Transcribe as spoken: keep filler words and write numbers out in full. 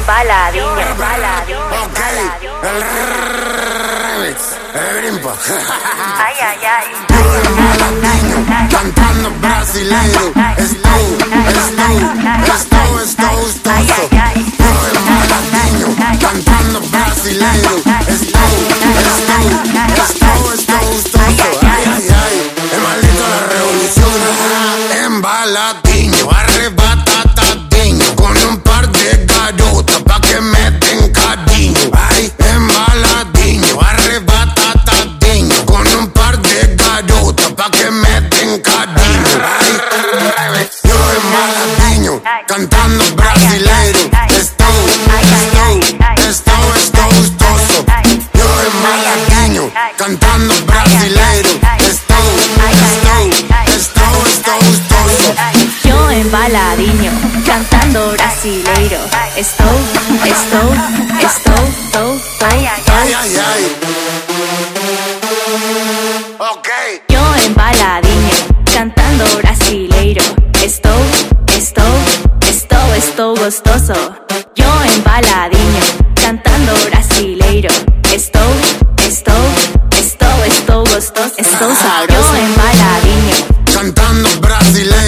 embaladinho, embaladinho. Ok, el remix, el brimpa. Ay, ay, ay. Yo embaladinho, cantando brasileiro. Estou, estou, estou, estou, estou. Yo embaladinho, cantando brasileiro. Estou, estou, estou, estou, estou. Ay, ay, ay. Es maldito la revolución. Embaladinho, arrebatadinho, con un par de garotas pa' que me den cariño. Ay, embaladinho, arrebatadinho, con un par de garotas pa' que me den cariño. Ay, yo embaladinho, cantando brasileiro. Estou, estou, estou, estou, estou. Yo embaladinho, cantando brasileiro. Estou, estou, estou, estou, estou. Yo embaladinho, cantando brasileiro. Estou, estou, estou, estou, Ay, ay, ay. Ok. Yo embaladinho, cantando brasileiro. Estou, estou, estou, estou gostoso. Yo embaladinho, cantando brasileiro. Estou, estou, estou, estou gostoso. Estou sabroso. Yo embaladinho, Cantando brasileiro.